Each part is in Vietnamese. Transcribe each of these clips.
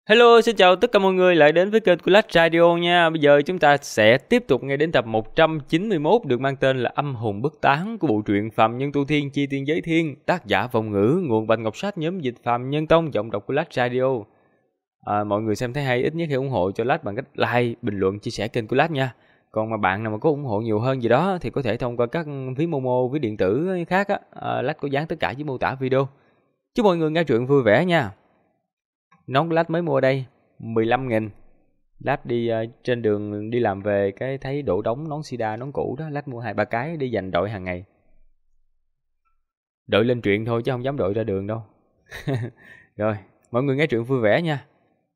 Hello, xin chào tất cả mọi người lại đến với kênh của Lách Radio nha. Bây giờ chúng ta sẽ tiếp tục nghe đến tập 191 được mang tên là Âm hồn bất tán của bộ truyện Phàm Nhân Tu Thiên Chi Tiên Giới Thiên, tác giả Vong Ngữ, nguồn Bạch Ngọc Sách, nhóm dịch Phàm Nhân Tông, giọng đọc của Lách Radio. Mọi người xem thấy hay ít nhất hãy ủng hộ cho Lách bằng cách like, bình luận, chia sẻ kênh của Lách nha. Còn mà bạn nào mà có ủng hộ nhiều hơn gì đó thì có thể thông qua các ví Momo, ví điện tử khác á. Lách có dán tất cả dưới mô tả video. Chúc mọi người nghe truyện vui vẻ nha. Nón Lách mới mua đây 15.000. Lách đi trên đường đi làm về cái thấy đổ đống nón sida, nón cũ đó, Lách mua 2-3 cái để dành đội hàng ngày. Đội lên truyện thôi chứ không dám đội ra đường đâu. Rồi, mọi người nghe truyện vui vẻ nha.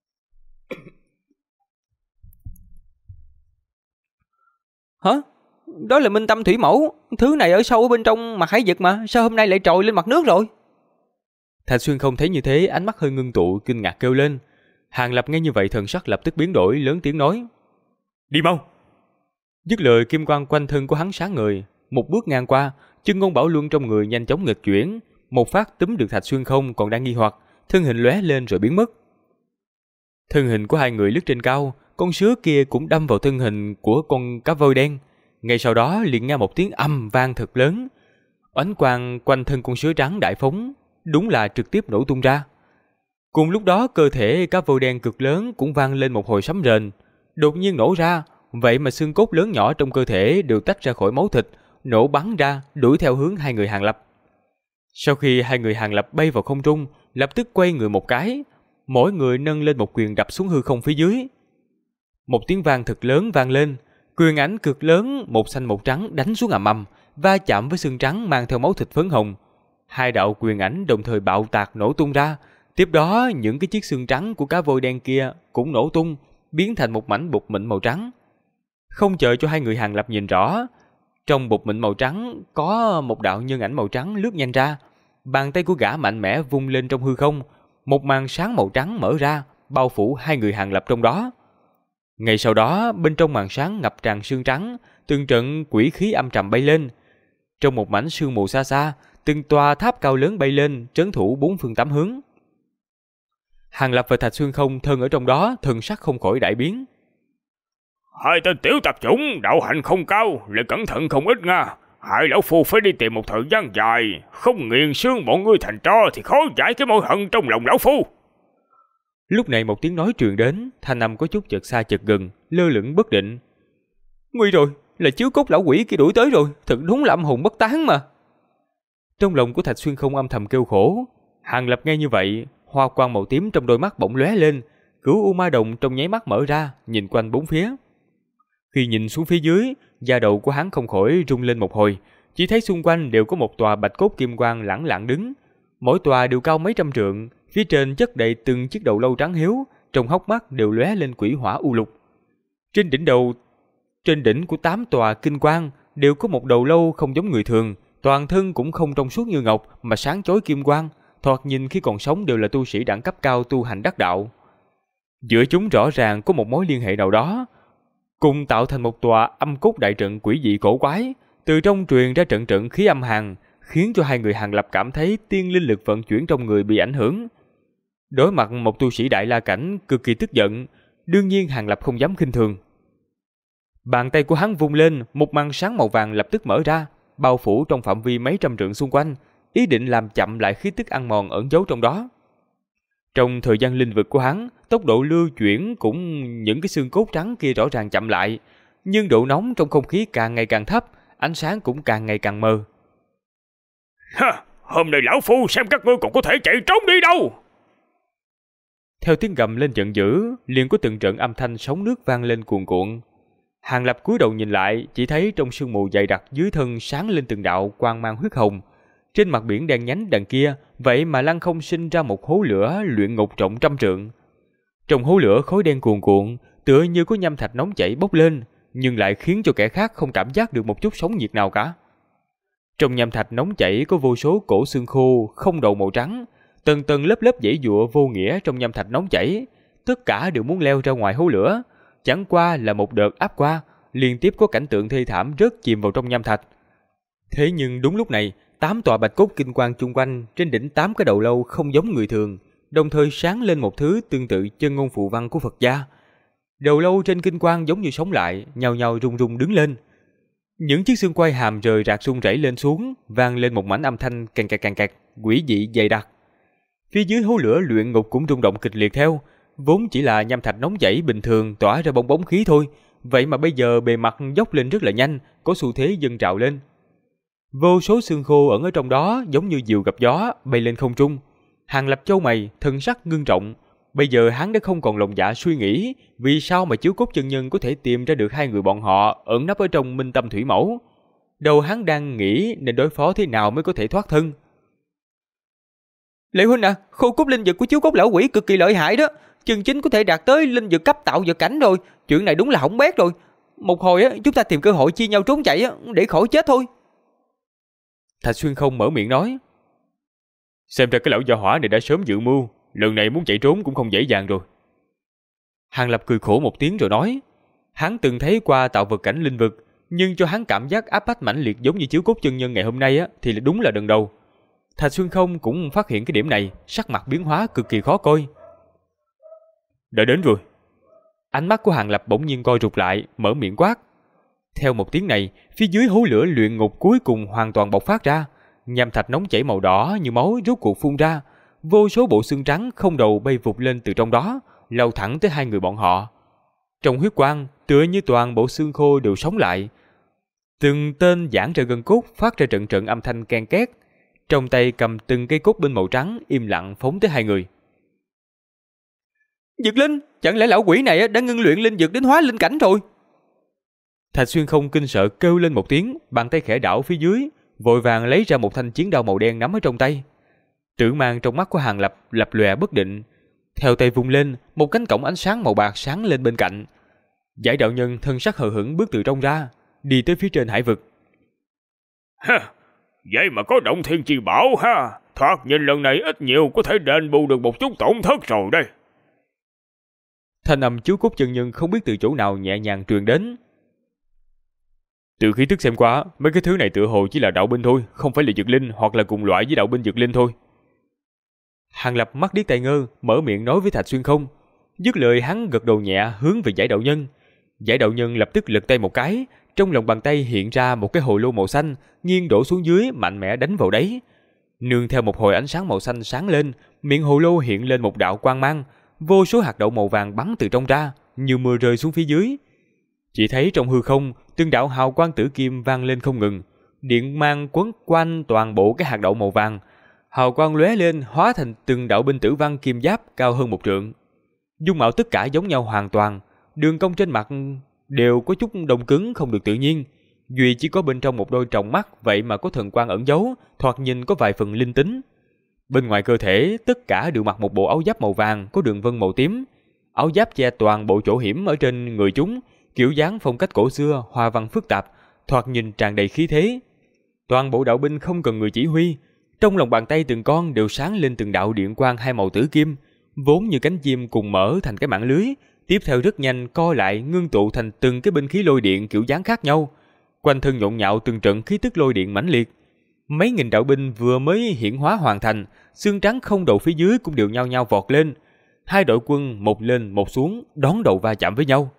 Hả? Đó là Minh Tâm Thủy Mẫu. Thứ này ở sâu ở bên trong mặt hải vực mà, sao hôm nay lại trồi lên mặt nước rồi? Thạch Xuyên không thấy như thế, ánh mắt hơi ngưng tụ, kinh ngạc kêu lên. Hàng Lập nghe như vậy thần sắc lập tức biến đổi, lớn tiếng nói: "Đi mau!" Dứt lời, kim quang quanh thân của hắn sáng ngời, một bước ngang qua, chân ngôn bảo luân trong người nhanh chóng nghịch chuyển, một phát túm được Thạch Xuyên không còn đang nghi hoặc, thân hình lóe lên rồi biến mất. Thân hình của hai người lướt trên cao, con sứa kia cũng đâm vào thân hình của con cá voi đen. Ngay sau đó liền nghe một tiếng âm vang thật lớn, ánh quang quanh thân con sứa trắng đại phóng, đúng là trực tiếp nổ tung ra. Cùng lúc đó cơ thể cá voi đen cực lớn cũng vang lên một hồi sấm rền, đột nhiên nổ ra, vậy mà xương cốt lớn nhỏ trong cơ thể đều tách ra khỏi máu thịt, nổ bắn ra, đuổi theo hướng hai người Hàng Lập. Sau khi hai người Hàng Lập bay vào không trung, lập tức quay người một cái, mỗi người nâng lên một quyền đập xuống hư không phía dưới. Một tiếng vang thật lớn vang lên, quyền ảnh cực lớn một xanh một trắng đánh xuống ầm ầm, va chạm với xương trắng mang theo máu thịt phấn hồng. Hai đạo quyền ảnh đồng thời bạo tạc nổ tung ra. Tiếp đó những cái chiếc xương trắng của cá voi đen kia cũng nổ tung, biến thành một mảnh bột mịn màu trắng. Không chờ cho hai người Hàng Lập nhìn rõ, trong bột mịn màu trắng có một đạo nhân ảnh màu trắng lướt nhanh ra. Bàn tay của gã mạnh mẽ vung lên trong hư không, một màn sáng màu trắng mở ra, bao phủ hai người Hàng Lập trong đó. Ngay sau đó, bên trong màn sáng ngập tràn sương trắng, từng trận quỷ khí âm trầm bay lên. Trong một mảnh sương mù xa xa, từng tòa tháp cao lớn bay lên, trấn thủ bốn phương tám hướng. Hàng Lập và Thạch Xuyên không thân ở trong đó, thần sắc không khỏi đại biến. Hai tên tiểu tạp chủng, đạo hạnh không cao, lại cẩn thận không ít nha. Hai lão phu phải đi tìm một thời gian dài, không nghiền xương bọn ngươi thành tro thì khó giải cái mối hận trong lòng lão phu. Lúc này một tiếng nói truyền đến, thanh âm có chút chợt xa chợt gần, lơ lửng bất định. Nguy rồi, là chiếu cốt lão quỷ kia đuổi tới rồi, thật đúng là âm hồn bất tán mà. Trong lòng của Thạch Xuyên không âm thầm kêu khổ. Hàng Lập nghe như vậy, hoa quang màu tím trong đôi mắt bỗng lóe lên, cửu u ma đồng trong nháy mắt mở ra, nhìn quanh bốn phía. Khi nhìn xuống phía dưới, da đầu của hắn không khỏi rung lên một hồi, chỉ thấy xung quanh đều có một tòa bạch cốt kim quang lẳng lặng đứng, mỗi tòa đều cao mấy trăm trượng, phía trên chất đầy từng chiếc đầu lâu trắng hiếu, trong hốc mắt đều lóe lên quỷ hỏa u lục. Trên đỉnh của 8 tòa kinh quang đều có một đầu lâu không giống người thường, toàn thân cũng không trong suốt như ngọc mà sáng chói kim quang, thoạt nhìn khi còn sống đều là tu sĩ đẳng cấp cao tu hành đắc đạo. Giữa chúng rõ ràng có một mối liên hệ nào đó, cùng tạo thành một tòa âm cốt đại trận quỷ dị cổ quái, từ trong truyền ra trận trận khí âm hàn, khiến cho hai người Hàng Lập cảm thấy tiên linh lực vận chuyển trong người bị ảnh hưởng. Đối mặt một tu sĩ đại la cảnh cực kỳ tức giận, đương nhiên Hàng Lập không dám khinh thường. Bàn tay của hắn vung lên, một màn sáng màu vàng lập tức mở ra, bao phủ trong phạm vi mấy trăm trượng xung quanh, ý định làm chậm lại khí tức ăn mòn ẩn giấu trong đó. Trong thời gian linh vực của hắn, tốc độ lưu chuyển cũng những cái xương cốt trắng kia rõ ràng chậm lại, nhưng độ nóng trong không khí càng ngày càng thấp, ánh sáng cũng càng ngày càng mờ. Ha, hôm nay lão phu xem các ngươi còn có thể chạy trốn đi đâu. Theo tiếng gầm lên giận dữ, liền có từng trận âm thanh sóng nước vang lên cuồn cuộn. Hàng Lập cúi đầu nhìn lại, chỉ thấy trong sương mù dày đặc dưới thân sáng lên từng đạo quang mang huyết hồng. Trên mặt biển đen nhánh đằng kia, vậy mà lăng không sinh ra một hố lửa luyện ngục rộng trăm trượng. Trong hố lửa khói đen cuồn cuộn, tựa như có nham thạch nóng chảy bốc lên, nhưng lại khiến cho kẻ khác không cảm giác được một chút sóng nhiệt nào cả. Trong nham thạch nóng chảy có vô số cổ xương khô không đầu màu trắng, tầng tầng lớp lớp giãy giụa vô nghĩa trong nham thạch nóng chảy, tất cả đều muốn leo ra ngoài hố lửa. Chẳng qua là một đợt áp qua, liên tiếp có cảnh tượng thê thảm rớt chìm vào trong nham thạch. Thế nhưng đúng lúc này, 8 tòa bạch cốt kinh quang chung quanh, trên đỉnh 8 cái đầu lâu không giống người thường, đồng thời sáng lên một thứ tương tự chân ngôn phụ văn của Phật gia. Đầu lâu trên kinh quang giống như sống lại, nhao nhao rung rung đứng lên. Những chiếc xương quai hàm rời rạc rung rẩy lên xuống, vang lên một mảnh âm thanh càng cạc, quỷ dị dày đặc. Phía dưới hố lửa luyện ngục cũng rung động kịch liệt theo, vốn chỉ là nham thạch nóng chảy bình thường tỏa ra bong bóng khí thôi, vậy mà bây giờ bề mặt dốc lên rất là nhanh, có xu thế dâng trào lên. Vô số xương khô ẩn ở trong đó giống như diều gặp gió bay lên không trung. Hàng Lập chau mày, thần sắc ngưng trọng. Bây giờ hắn đã không còn lòng dạ suy nghĩ vì sao mà Chiếu Cốt chân nhân có thể tìm ra được hai người bọn họ ẩn nấp ở trong Minh Tâm Thủy Mẫu. Đầu hắn đang nghĩ nên đối phó thế nào mới có thể thoát thân. Lệ huynh à, khô cốt linh dược của Chiếu Cốt lão quỷ cực kỳ lợi hại đó, chân chính có thể đạt tới linh dược cấp tạo vật cảnh rồi. Chuyện này đúng là hỏng bét rồi. Một hồi á, chúng ta tìm cơ hội chia nhau trốn chạy á, để khỏi chết thôi. Thạch Xuyên Không mở miệng nói. Xem ra cái lão gia hỏa này đã sớm dự mưu, lần này muốn chạy trốn cũng không dễ dàng rồi. Hàng Lập cười khổ một tiếng rồi nói. Hắn từng thấy qua tạo vật cảnh linh vực, nhưng cho hắn cảm giác áp bách mãnh liệt giống như Chiếu Cốt chân nhân ngày hôm nay á, thì đúng là lần đầu. Thạch Xuyên Không cũng phát hiện cái điểm này, sắc mặt biến hóa cực kỳ khó coi. Đã đến rồi. Ánh mắt của Hàng Lập bỗng nhiên co rụt lại, mở miệng quát. Theo một tiếng này, phía dưới hố lửa luyện ngục cuối cùng hoàn toàn bộc phát ra. Nham thạch nóng chảy màu đỏ như máu rốt cuộc phun ra. Vô số bộ xương trắng không đầu bay vụt lên từ trong đó, lao thẳng tới hai người bọn họ. Trong huyết quang, tựa như toàn bộ xương khô đều sống lại. Từng tên giãn ra gân cốt phát ra trận trận âm thanh ken két. Trong tay cầm từng cây cốt bên màu trắng im lặng phóng tới hai người. Dược linh, chẳng lẽ lão quỷ này đã ngưng luyện linh dược đến hóa linh cảnh rồi? Thạch Xuyên Không kinh sợ kêu lên một tiếng, bàn tay khẽ đảo phía dưới, vội vàng lấy ra một thanh chiến đao màu đen nắm ở trong tay. Tử mang trong mắt của Hàng Lập lập lòe bất định, theo tay vung lên, một cánh cổng ánh sáng màu bạc sáng lên bên cạnh. Giải đạo nhân thân sắc hờ hững bước từ trong ra, đi tới phía trên hải vực. Ha, vậy mà có động thiên chi bảo ha, thoạt nhìn lần này ít nhiều có thể đền bù được một chút tổn thất rồi đây. Thanh âm Chiếu Cốt chân nhân không biết từ chỗ nào nhẹ nhàng truyền đến. Từ khí tức xem qua, mấy cái thứ này tựa hồ chỉ là đạo binh thôi, không phải là dược linh hoặc là cùng loại với đạo binh dược linh thôi. Hàng Lập mắt điếc tai ngơ, mở miệng nói với Thạch Xuyên Không. Dứt lời hắn gật đầu nhẹ hướng về Giải đạo nhân. Giải đạo nhân lập tức lật tay một cái, trong lòng bàn tay hiện ra một cái hồ lô màu xanh, nghiêng đổ xuống dưới mạnh mẽ đánh vào đấy. Nương theo một hồi ánh sáng màu xanh sáng lên, miệng hồ lô hiện lên một đạo quang mang, vô số hạt đậu màu vàng bắn từ trong ra, như mưa rơi xuống phía dưới. Chỉ thấy trong hư không, từng đạo hào quang tử kim vang lên không ngừng, điện mang quấn quanh toàn bộ cái hạt đậu màu vàng. Hào quang lóe lên hóa thành từng đạo binh tử văn kim giáp cao hơn 1 trượng. Dung mạo tất cả giống nhau hoàn toàn, đường cong trên mặt đều có chút đông cứng không được tự nhiên, duy chỉ có bên trong một đôi tròng mắt vậy mà có thần quang ẩn giấu, thoạt nhìn có vài phần linh tính. Bên ngoài cơ thể tất cả đều mặc một bộ áo giáp màu vàng có đường vân màu tím. Áo giáp che toàn bộ chỗ hiểm ở trên người chúng, kiểu dáng phong cách cổ xưa, hoa văn phức tạp, thoạt nhìn tràn đầy khí thế. Toàn bộ đạo binh không cần người chỉ huy, trong lòng bàn tay từng con đều sáng lên từng đạo điện quang hai màu tử kim, vốn như cánh chim cùng mở thành cái mạng lưới, tiếp theo rất nhanh co lại ngưng tụ thành từng cái binh khí lôi điện kiểu dáng khác nhau. Quanh thân nhộn nhạo từng trận khí tức lôi điện mãnh liệt. Mấy nghìn đạo binh vừa mới hiển hóa hoàn thành, xương trắng không đầu phía dưới cũng đều nhao nhao vọt lên. Hai đội quân một lên một xuống đón đầu va chạm với nhau.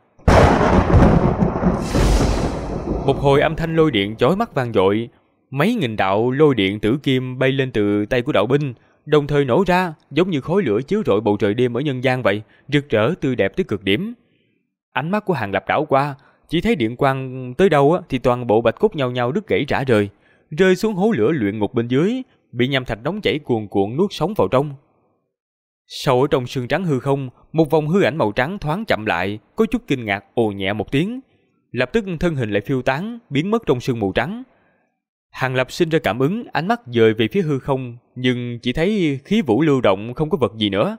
Một hồi âm thanh lôi điện chói mắt vang dội, mấy nghìn đạo lôi điện tử kim bay lên từ tay của đạo binh, đồng thời nổ ra giống như khói lửa chiếu rọi bầu trời đêm ở nhân gian vậy, rực rỡ tươi đẹp tới cực điểm. Ánh mắt của Hàng Lập đảo qua, chỉ thấy điện quang tới đâu thì toàn bộ bạch cốt nhao nhao đứt gãy rã rời, rơi xuống hố lửa luyện ngục bên dưới, bị nham thạch nóng chảy cuồn cuộn nuốt sống vào trong. Sâu ở trong sương trắng hư không, một vòng hư ảnh màu trắng thoáng chậm lại, có chút kinh ngạc ồ nhẹ một tiếng, lập tức thân hình lại phiêu tán, biến mất trong sương mù trắng. Hàng Lập sinh ra cảm ứng, ánh mắt dời về phía hư không, nhưng chỉ thấy khí vũ lưu động, không có vật gì nữa.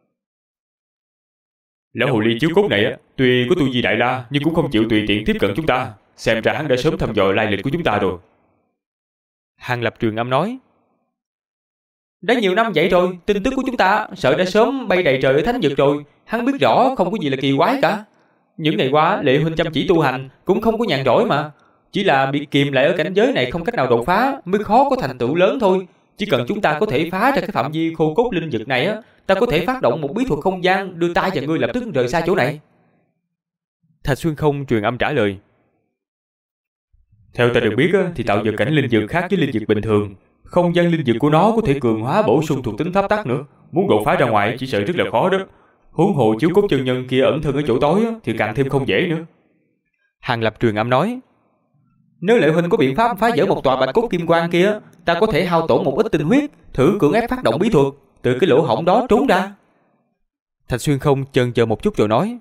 Lão hồ ly chiếu cốt này tuy có tu vi đại la nhưng cũng không chịu tùy tiện tiếp cận chúng ta, xem ra hắn đã sớm thăm dò lai lịch của chúng ta rồi. Hàng Lập truyền âm nói. Đã nhiều năm vậy rồi, tin tức của chúng ta sợ đã sớm bay đầy trời ở thánh vực rồi, hắn biết rõ không có gì là kỳ quái cả. Những ngày qua Lệ huynh chăm chỉ tu hành cũng không có nhàn rỗi mà, chỉ là bị kìm lại ở cảnh giới này không cách nào đột phá mới khó có thành tựu lớn thôi. Chỉ cần chúng ta có thể phá ra cái phạm vi khô cốt linh dực này á, ta có thể phát động một bí thuật không gian đưa ta và ngươi lập tức rời xa chỗ này. Thạch Xuyên Không truyền âm trả lời. Theo ta được biết thì tạo vật cảnh linh dược khác với linh dược bình thường, không gian linh dược của nó có thể cường hóa bổ sung thuộc tính pháp tắc nữa, muốn đột phá ra ngoài chỉ sợ rất là khó đó. Huống hồ chiếu cốt chân nhân kia ẩn thân ở chỗ tối thì càng thêm không dễ nữa. Hàng Lập truyền âm nói. Nếu Lệ huynh có biện pháp phá vỡ một tòa bạch cốt kim quang kia, ta có thể hao tổn một ít tinh huyết, thử cưỡng ép phát động bí thuật, từ cái lỗ hổng đó trốn ra. Thạch Xuyên Không chần chờ một chút rồi nói.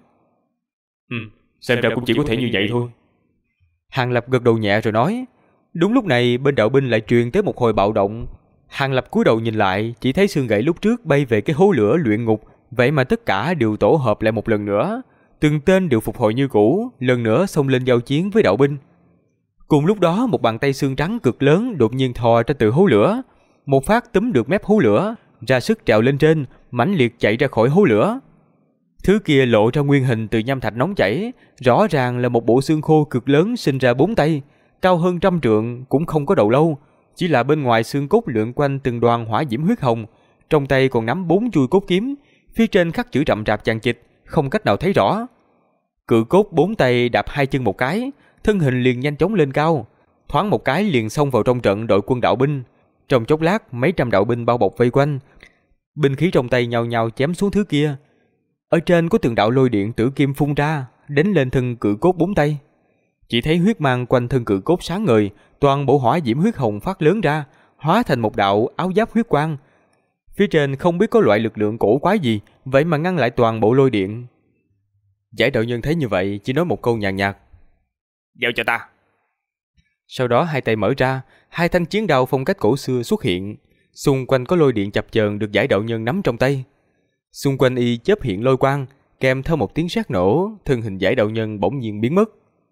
Xem ra cũng chỉ có thể như vậy thôi. Hàng Lập gật đầu nhẹ rồi nói. Đúng lúc này bên đạo binh lại truyền tới một hồi bạo động. Hàng Lập cúi đầu nhìn lại, chỉ thấy xương gãy lúc trước bay về cái hố lửa luyện ngục, vậy mà tất cả đều tổ hợp lại một lần nữa. Từng tên đều phục hồi như cũ, lần nữa xông lên giao chiến với đạo binh. Cùng lúc đó một bàn tay xương trắng cực lớn đột nhiên thò ra từ hố lửa, một phát túm được mép hố lửa, ra sức trèo lên trên, mãnh liệt chạy ra khỏi hố lửa. Thứ kia lộ ra nguyên hình từ nham thạch nóng chảy, rõ ràng là một bộ xương khô cực lớn sinh ra 4 tay, cao hơn 100 trượng, cũng không có đầu lâu, chỉ là bên ngoài xương cốt lượn quanh từng đoàn hỏa diễm huyết hồng, trong tay còn nắm 4 chuôi cốt kiếm, phía trên khắc chữ rậm rạp chằng chịt, không cách nào thấy rõ. Cự cốt 4 tay đạp 2 chân một cái, thân hình liền nhanh chóng lên cao, thoáng một cái liền xông vào trong trận đội quân đạo binh. Trong chốc lát, mấy trăm đạo binh bao bọc vây quanh, binh khí trong tay nhao nhao chém xuống thứ kia. Ở trên có từng đạo lôi điện tử kim phun ra, đánh lên thân cự cốt 4 tay. Chỉ thấy huyết mang quanh thân cự cốt sáng ngời, toàn bộ hỏa diễm huyết hồng phát lớn ra, hóa thành một đạo áo giáp huyết quang. Phía trên không biết có loại lực lượng cổ quái gì, vậy mà ngăn lại toàn bộ lôi điện. Giải đạo nhân thấy như vậy, chỉ nói một câu nhàn nhạt. Giao cho ta. Sau đó hai tay mở ra, 2 thanh chiến đao phong cách cổ xưa xuất hiện, xung quanh có lôi điện chập chờn được giải đạo nhân nắm trong tay. Xung quanh y chớp hiện lôi quang, kèm theo một tiếng sét nổ, thân hình giải đạo nhân bỗng nhiên biến mất.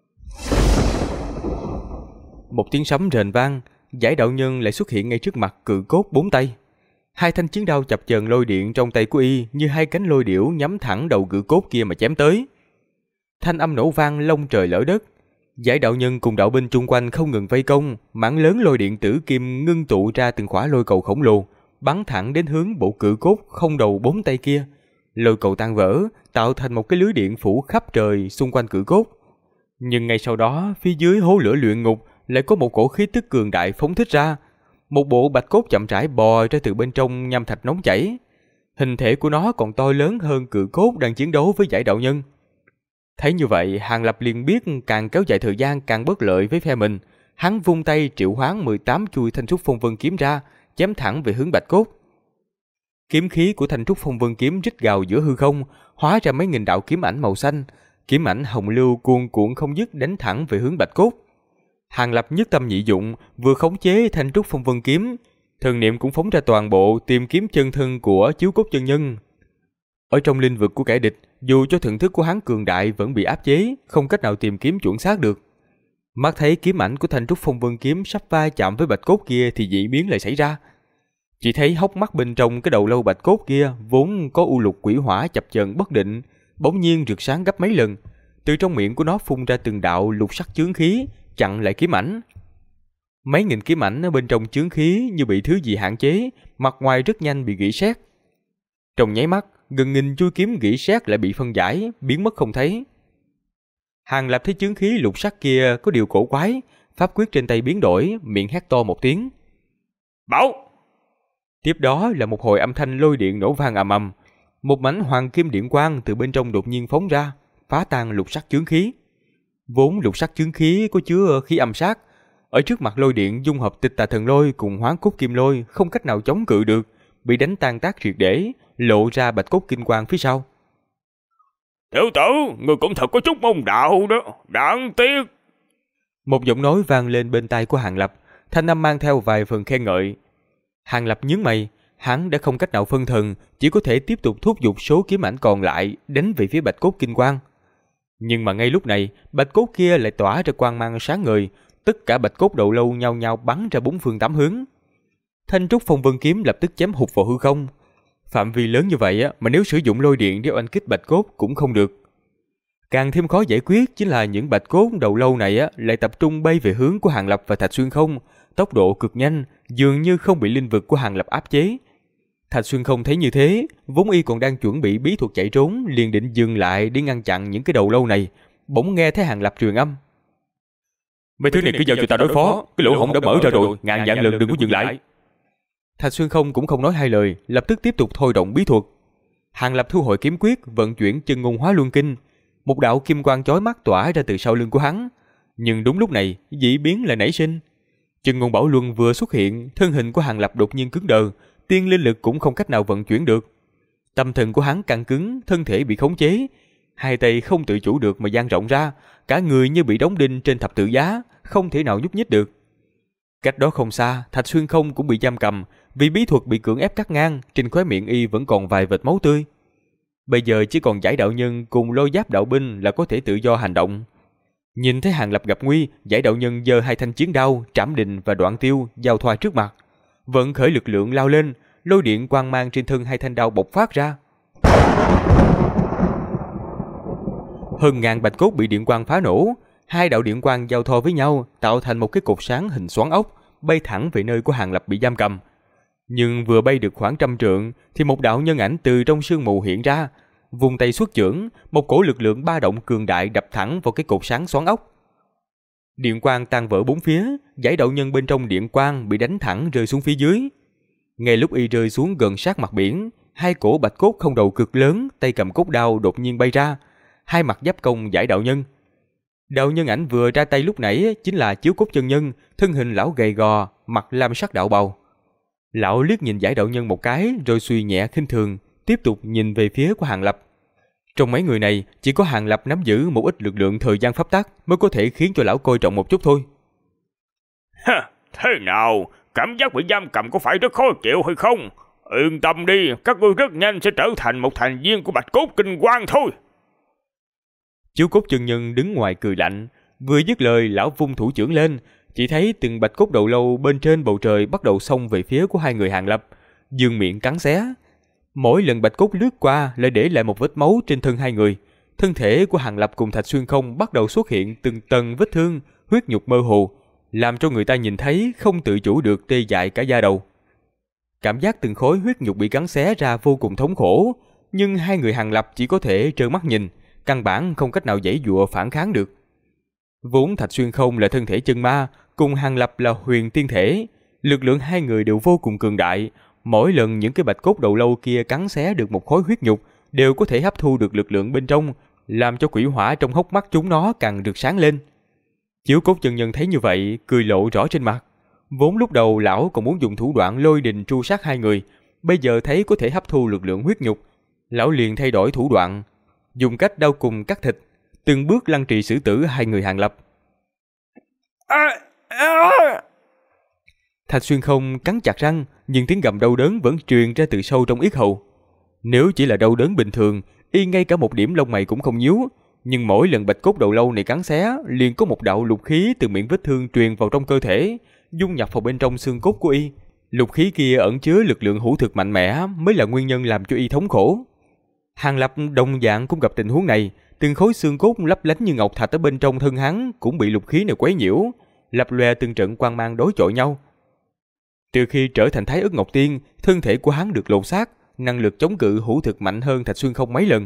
Một tiếng sấm rền vang, giải đạo nhân lại xuất hiện ngay trước mặt cự cốt 4 tay. 2 thanh chiến đao chập chờn lôi điện trong tay của y như 2 cánh lôi điểu nhắm thẳng đầu cự cốt kia mà chém tới. Thanh âm nổ vang long trời lở đất. Giải đạo nhân cùng đạo binh chung quanh không ngừng vây công, mảng lớn lôi điện tử kim ngưng tụ ra từng khỏa lôi cầu khổng lồ, bắn thẳng đến hướng bộ cự cốt không đầu 4 tay kia. Lôi cầu tan vỡ, tạo thành một cái lưới điện phủ khắp trời xung quanh cự cốt. Nhưng ngay sau đó, phía dưới hố lửa luyện ngục lại có một cổ khí tức cường đại phóng thích ra. Một bộ bạch cốt chậm rãi bò ra từ bên trong nham thạch nóng chảy. Hình thể của nó còn to lớn hơn cự cốt đang chiến đấu với giải đạo nhân. Thấy như vậy, Hàng Lập liền biết càng kéo dài thời gian càng bất lợi với phe mình. Hắn vung tay triệu hoán 18 chuôi thanh trúc phong vân kiếm ra, chém thẳng về hướng bạch cốt. Kiếm khí của thanh trúc phong vân kiếm rít gào giữa hư không, hóa ra mấy nghìn đạo kiếm ảnh màu xanh, kiếm ảnh hồng lưu cuồn cuộn không dứt đánh thẳng về hướng bạch cốt. Hàng Lập nhất tâm nhị dụng, vừa khống chế thanh trúc phong vân kiếm, thần niệm cũng phóng ra toàn bộ tìm kiếm chân thân của chiếu cốt chân nhân. Ở trong linh vực của kẻ địch, dù cho thần thức của hắn cường đại vẫn bị áp chế, không cách nào tìm kiếm chuẩn xác được. Mắt thấy kiếm ảnh của thanh trúc phong vân kiếm sắp va chạm với bạch cốt kia thì dị biến lại xảy ra. Chỉ thấy hốc mắt bên trong cái đầu lâu bạch cốt kia vốn có u lục quỷ hỏa chập chờn bất định, bỗng nhiên rực sáng gấp mấy lần. Từ trong miệng của nó phun ra từng đạo lục sắc chướng khí, chặn lại kiếm ảnh. Mấy nghìn kiếm ảnh ở bên trong chướng khí như bị thứ gì hạn chế, mặt ngoài rất nhanh bị rỉ sét. Trong nháy mắt, gần nghìn chuôi kiếm rỉ sét lại bị phân giải, biến mất không thấy. Hàng Lập thấy chướng khí lục sắc kia có điều cổ quái, pháp quyết trên tay biến đổi, miệng hét to một tiếng. Bảo! Tiếp đó là một hồi âm thanh lôi điện nổ vang ầm ầm, một mảnh hoàng kim điện quang từ bên trong đột nhiên phóng ra, phá tan lục sắc chướng khí. Vốn lục sắc chướng khí có chứa khí âm sát, ở trước mặt lôi điện dung hợp tịch tà thần lôi cùng hoán cốt kim lôi không cách nào chống cự được, bị đánh tan tác triệt để, lộ ra bạch cốt kim quang phía sau. Tiểu tử, người cũng thật có chút môn đạo đó, đáng tiếc. Một giọng nói vang lên bên tai của Hàng Lập, thanh âm mang theo vài phần khen ngợi. Hàng Lập nhướng mày, hắn đã không cách nào phân thần, chỉ có thể tiếp tục thúc giục số kiếm ảnh còn lại đánh về phía bạch cốt kim quang. Nhưng mà ngay lúc này, bạch cốt kia lại tỏa ra quang mang sáng ngời, tất cả bạch cốt đầu lâu nhao nhao bắn ra 4 phương 8 hướng. Thanh trúc phong vân kiếm lập tức chém hụt vào hư không. Phạm vi lớn như vậy mà nếu sử dụng lôi điện để oanh kích bạch cốt cũng không được. Càng thêm khó giải quyết chính là những bạch cốt đầu lâu này lại tập trung bay về hướng của Hàng Lập và Thạch Xuyên Không, tốc độ cực nhanh, dường như không bị linh vực của Hàng Lập áp chế. Thạch Xuyên Không thấy như thế, vốn y còn đang chuẩn bị bí thuật chạy trốn, liền định dừng lại để ngăn chặn những cái đầu lâu này, bỗng nghe thấy Hàng Lập truyền âm: Mấy thứ này cứ giao cho ta đối phó, cái lỗ hổng đã mở ra rồi, ngàn vạn lần đừng có dừng lại. Thạch Xuyên Không cũng không nói hai lời, lập tức tiếp tục thôi động bí thuật. Hàng Lập thu hồi kiếm quyết, vận chuyển chân ngôn hóa luân kinh, một đạo kim quang chói mắt tỏa ra từ sau lưng của hắn. Nhưng đúng lúc này, dị biến lại nảy sinh. Chân ngôn bảo luân vừa xuất hiện, thân hình của Hàng Lập đột nhiên cứng đờ, tiên linh lực cũng không cách nào vận chuyển được. Tâm thần của hắn căng cứng, thân thể bị khống chế, hai tay không tự chủ được mà dang rộng ra, cả người như bị đóng đinh trên thập tự giá, không thể nào nhúc nhích được. Cách đó không xa, Thạch Xuyên Không cũng bị giam cầm, vì bí thuật bị cưỡng ép cắt ngang, trên khóe miệng y vẫn còn vài vệt máu tươi. Bây giờ chỉ còn Giải đạo nhân cùng Lôi Giáp đạo binh là có thể tự do hành động. Nhìn thấy Hàng Lập gặp nguy, Giải đạo nhân giơ hai thanh chiến đao, Trảm Định và Đoạn Tiêu giao thoa trước mặt, vận khởi lực lượng lao lên, lôi điện quang mang trên thân hai thanh đao bộc phát ra. Hơn ngàn bạch cốt bị điện quang phá nổ, hai đạo điện quang giao thoa với nhau, tạo thành một cái cột sáng hình xoắn ốc, bay thẳng về nơi của Hàng Lập bị giam cầm. Nhưng vừa bay được khoảng 100 trượng, thì một đạo nhân ảnh từ trong sương mù hiện ra, vùng tay xuất chưởng, một cổ lực lượng ba động cường đại đập thẳng vào cái cột sáng xoắn ốc. Điện quang tan vỡ bốn phía, Giải đạo nhân bên trong điện quang bị đánh thẳng rơi xuống phía dưới. Ngay lúc y rơi xuống gần sát mặt biển, hai cổ bạch cốt không đầu cực lớn, tay cầm cốt đao đột nhiên bay ra, hai mặt giáp công Giải đạo nhân. Đạo nhân ảnh vừa ra tay lúc nãy chính là Chiếu Cốt chân nhân, thân hình lão gầy gò, mặt lam sắc đạo bào. Lão liếc nhìn Giải đạo nhân một cái rồi suy nhẹ khinh thường, tiếp tục nhìn về phía của Hàng Lập. Trong mấy người này, chỉ có Hàng Lập nắm giữ một ít lực lượng thời gian pháp tắc mới có thể khiến cho lão coi trọng một chút thôi. Thế nào? Cảm giác bị giam cầm có phải rất khó chịu hay không? Yên tâm đi, các ngươi rất nhanh sẽ trở thành một thành viên của Bạch Cốt Kinh Quang thôi. Chiếu Cốt chân nhân đứng ngoài cười lạnh, vừa dứt lời lão vung thủ chưởng lên, chỉ thấy từng bạch cốt đầu lâu bên trên bầu trời bắt đầu xông về phía của hai người Hàng Lập, dương miệng cắn xé. Mỗi lần bạch cốt lướt qua lại để lại một vết máu trên thân hai người. Thân thể của Hàng Lập cùng Thạch Xuyên Không bắt đầu xuất hiện từng tầng vết thương, huyết nhục mơ hồ, làm cho người ta nhìn thấy không tự chủ được tê dại cả da đầu. Cảm giác từng khối huyết nhục bị cắn xé ra vô cùng thống khổ, nhưng hai người Hàng Lập chỉ có thể trơ mắt nhìn, căn bản không cách nào giãy giụa phản kháng được. Vốn Thạch Xuyên Không là thân thể chân ma, cùng Hàng Lập là huyền tiên thể, lực lượng hai người đều vô cùng cường đại. Mỗi lần những cái bạch cốt đầu lâu kia cắn xé được một khối huyết nhục, đều có thể hấp thu được lực lượng bên trong, làm cho quỷ hỏa trong hốc mắt chúng nó càng được sáng lên. Chiếu Cốt chân nhân thấy như vậy, cười lộ rõ trên mặt. Vốn lúc đầu lão còn muốn dùng thủ đoạn lôi đình tru sát hai người, bây giờ thấy có thể hấp thu lực lượng huyết nhục, lão liền thay đổi thủ đoạn, dùng cách đao cùng cắt thịt, từng bước lăng trì xử tử hai người Hàng Lập. Thạch Xuyên Không cắn chặt răng, nhưng tiếng gầm đau đớn vẫn truyền ra từ sâu trong yết hầu. Nếu chỉ là đau đớn bình thường, y ngay cả một điểm lông mày cũng không nhíu, nhưng mỗi lần bạch cốt đầu lâu này cắn xé, liền có một đạo lục khí từ miệng vết thương truyền vào trong cơ thể, dung nhập vào bên trong xương cốt của y. Lục khí kia ẩn chứa lực lượng hữu thực mạnh mẽ, mới là nguyên nhân làm cho y thống khổ. Hàng Lập đồng dạng cũng gặp tình huống này, từng khối xương cốt lấp lánh như ngọc thạch ở bên trong thân hắn cũng bị lục khí này quấy nhiễu, lập lòe từng trận quang mang đối chọi nhau. Từ khi trở thành Thái Ức Ngọc Tiên, thân thể của hắn được lột xác, năng lực chống cự hữu thực mạnh hơn Thạch Xuyên Không mấy lần.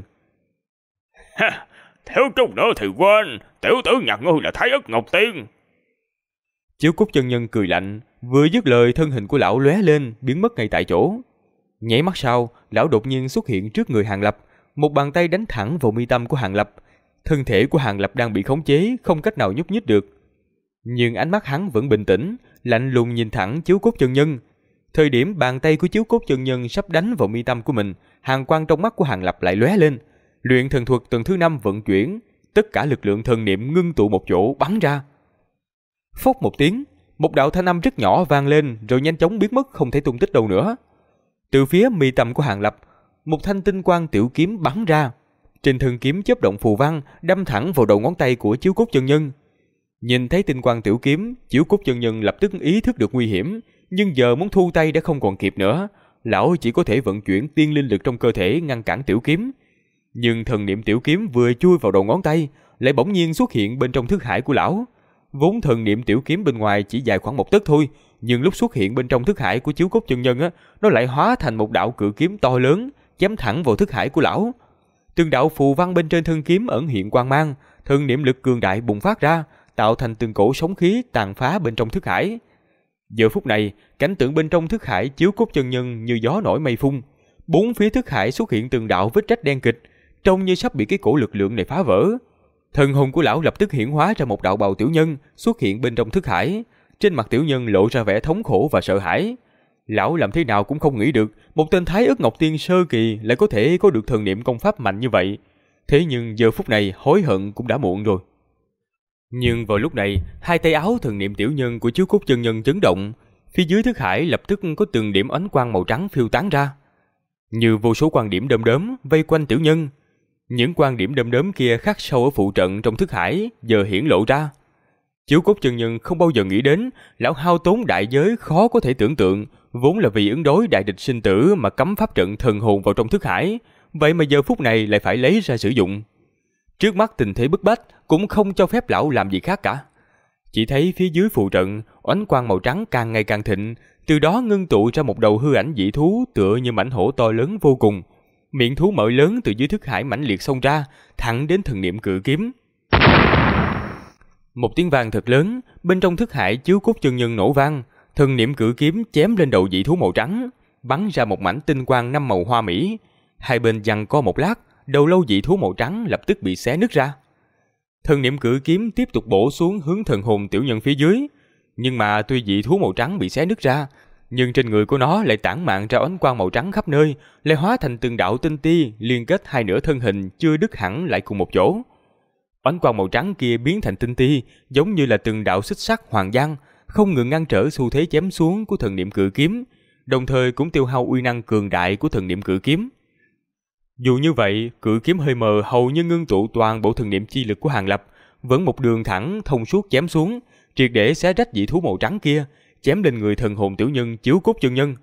Thiếu chút nữa thì quên, tiểu tử nhạc ngươi là Thái Ức Ngọc Tiên. Chiếu Cốt chân nhân cười lạnh, vừa dứt lời thân hình của lão lóe lên, biến mất ngay tại chỗ. Nháy mắt sau, lão đột nhiên xuất hiện trước người Hàng Lập, một bàn tay đánh thẳng vào mi tâm của Hàng Lập. Thân thể của Hàng Lập đang bị khống chế, không cách nào nhúc nhích được. Nhưng ánh mắt hắn vẫn bình tĩnh, lạnh lùng nhìn thẳng Chiếu Cốt chân nhân. Thời điểm bàn tay của Chiếu Cốt chân nhân sắp đánh vào mi tâm của mình, hàn quang trong mắt của Hàng Lập lại lóe lên. Luyện thần thuật tầng thứ 5 vận chuyển, tất cả lực lượng thần niệm ngưng tụ một chỗ bắn ra. Phốc một tiếng, một đạo thanh âm rất nhỏ vang lên rồi nhanh chóng biến mất không thể tung tích đâu nữa. Từ phía mi tâm của Hàng Lập, một thanh tinh quang tiểu kiếm bắn ra. Trên thân kiếm chớp động phù văn, đâm thẳng vào đầu ngón tay của Chiếu Cốt chân nhân. Nhìn thấy tinh quang tiểu kiếm, Chiếu Cốt chân nhân lập tức ý thức được nguy hiểm, nhưng giờ muốn thu tay đã không còn kịp nữa. Lão chỉ có thể vận chuyển tiên linh lực trong cơ thể ngăn cản tiểu kiếm. Nhưng thần niệm tiểu kiếm vừa chui vào đầu ngón tay, lại bỗng nhiên xuất hiện bên trong thức hải của lão. Vốn thần niệm tiểu kiếm bên ngoài chỉ dài khoảng 1 tấc thôi, nhưng lúc xuất hiện bên trong thức hải của Chiếu Cốt chân nhân á, nó lại hóa thành một đạo cự kiếm to lớn, chém thẳng vào thức hải của lão. Từng đạo phù văn bên trên thân kiếm ẩn hiện quang mang, thần niệm lực cường đại bùng phát ra, tạo thành từng cổ sóng khí tàn phá bên trong thức hải. Giờ phút này, cảnh tượng bên trong thức hải Chiếu Cốt chân nhân như gió nổi mây phun, bốn phía thức hải xuất hiện từng đạo vết rách đen kịch, trông như sắp bị cái cổ lực lượng này phá vỡ. Thần hồn của lão lập tức hiển hóa ra một đạo bào tiểu nhân xuất hiện bên trong thức hải. Trên mặt tiểu nhân lộ ra vẻ thống khổ và sợ hãi. Lão làm thế nào cũng không nghĩ được một tên Thái Ức Ngọc Tiên sơ kỳ lại có thể có được thần niệm công pháp mạnh như vậy. Thế nhưng giờ phút này hối hận cũng đã muộn rồi. Nhưng vào lúc này, hai tay áo thần niệm tiểu nhân của Chiếu Cốt chân nhân chấn động, phía dưới thức hải lập tức có từng điểm ánh quang màu trắng phiêu tán ra, như vô số quang điểm đom đóm vây quanh tiểu nhân. Những quang điểm đom đóm kia khắc sâu ở phụ trận trong thức hải giờ hiển lộ ra. Chiếu Cốt chân nhân không bao giờ nghĩ đến lão hao tốn đại giới khó có thể tưởng tượng, vốn là vì ứng đối đại địch sinh tử mà cấm pháp trận thần hồn vào trong thức hải, vậy mà giờ phút này lại phải lấy ra sử dụng. Trước mắt tình thế bức bách cũng không cho phép lão làm gì khác cả. Chỉ thấy phía dưới phụ trận ánh quang màu trắng càng ngày càng thịnh, từ đó ngưng tụ ra một đầu hư ảnh dị thú tựa như mãnh hổ to lớn vô cùng. Miệng thú mở lớn từ dưới thức hải mãnh liệt xông ra, thẳng đến thần niệm cự kiếm. Một tiếng vang thật lớn, bên trong thức hải Chiếu Cốt chân nhân nổ vang, thần niệm cự kiếm chém lên đầu dị thú màu trắng, bắn ra một mảnh tinh quang 5 màu hoa mỹ. Hai bên giằng co một lát, đầu lâu dị thú màu trắng lập tức bị xé nứt ra. Thần niệm cự kiếm tiếp tục bổ xuống hướng thần hồn tiểu nhân phía dưới, nhưng mà tuy dị thú màu trắng bị xé nứt ra, nhưng trên người của nó lại tản mạn ra ánh quang màu trắng khắp nơi, lại hóa thành từng đạo tinh ti liên kết hai nửa thân hình chưa đứt hẳn lại cùng một chỗ. Ánh quang màu trắng kia biến thành tinh ti, giống như là từng đạo xích sắt hoàng giang, không ngừng ngăn trở xu thế chém xuống của thần niệm cự kiếm, đồng thời cũng tiêu hao uy năng cường đại của thần niệm cự kiếm. Dù như vậy, cự kiếm hơi mờ hầu như ngưng tụ toàn bộ thần niệm chi lực của Hàn Lập, vẫn một đường thẳng thông suốt chém xuống, triệt để xé rách dị thú màu trắng kia, chém lên người thần hồn tiểu nhân Chiếu Cốt chân nhân.